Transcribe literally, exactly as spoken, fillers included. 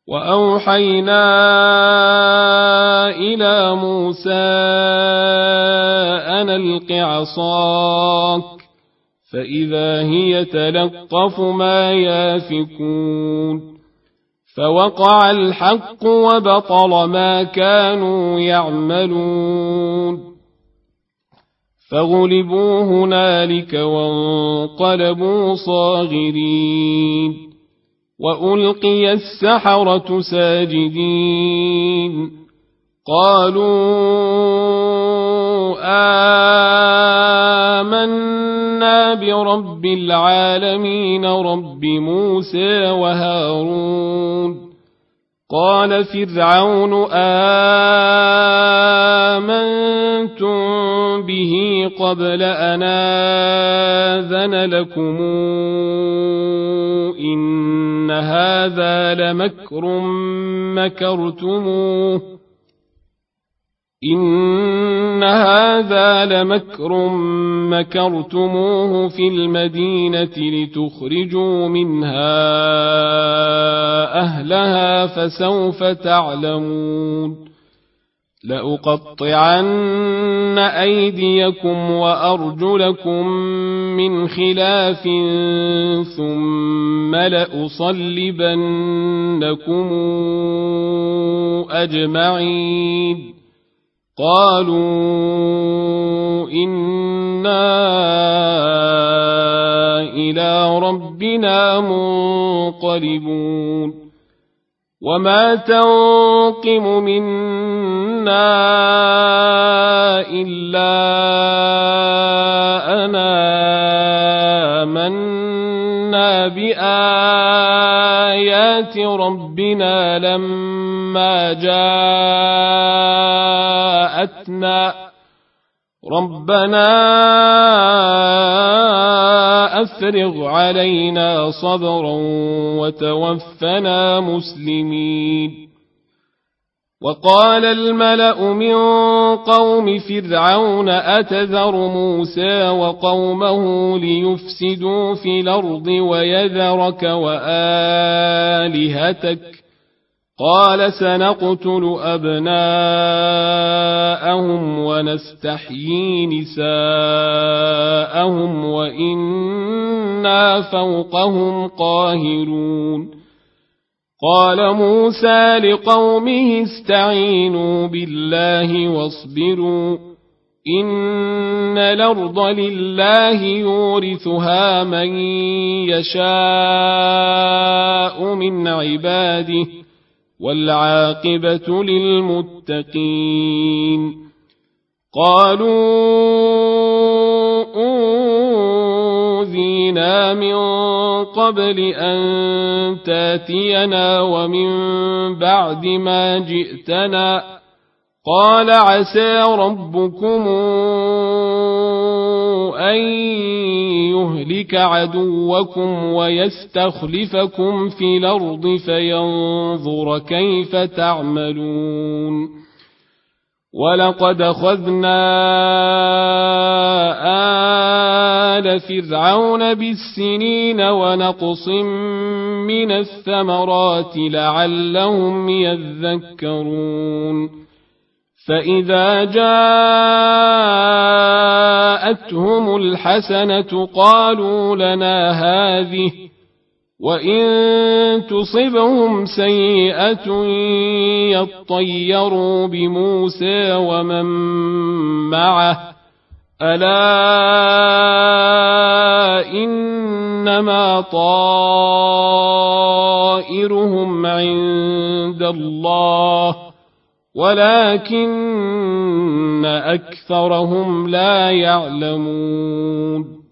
وأوحينا إلى موسى أن ألق عصاك فإذا هي تلقف ما يافكون فوقع الحق وبطل ما كانوا يعملون فغلبوا هنالك وانقلبوا صاغرين وألقي السحرة ساجدين قالوا آمنا برب العالمين رب موسى وهارون قال فرعون آمنتم به قبل أن آذن لكم إن هذا لمكر مكرتموه إن هذا لمكر مكرتموه في المدينة لتخرجوا منها أهلها فسوف تعلمون لأقطعن أيديكم وأرجلكم من خلاف ثم لأصلبنكم أجمعين قالوا إنا إلى ربنا منقلبون وما تنقم منا إلا أنا آمنا بآيات ربنا لما جاءتنا ربنا أفرغ علينا صبرا وتوفنا مسلمين وقال الملأ من قوم فرعون أتذر موسى وقومه ليفسدوا في الأرض ويذرك وآلهتك قال سنقتل أبناءهم ونستحيي نساءهم وإنا فوقهم قاهرون قال موسى لقومه استعينوا بالله واصبروا إن الأرض لله يورثها من يشاء من عباده والعاقبة للمتقين قالوا أوذينا من قبل أن تاتينا ومن بعد ما جئتنا قال عسى ربكم أن يهلك عدوكم ويستخلفكم في الأرض فينظر كيف تعملون ولقد أخذنا آل فرعون بالسنين ونقص من الثمرات لعلهم يذكرون فإذا جاءتهم الحسنة قالوا لنا هذه وإن تصبهم سيئة يطيروا بموسى ومن معه ألا إنما طائرهم عند الله ولكن أكثرهم لا يعلمون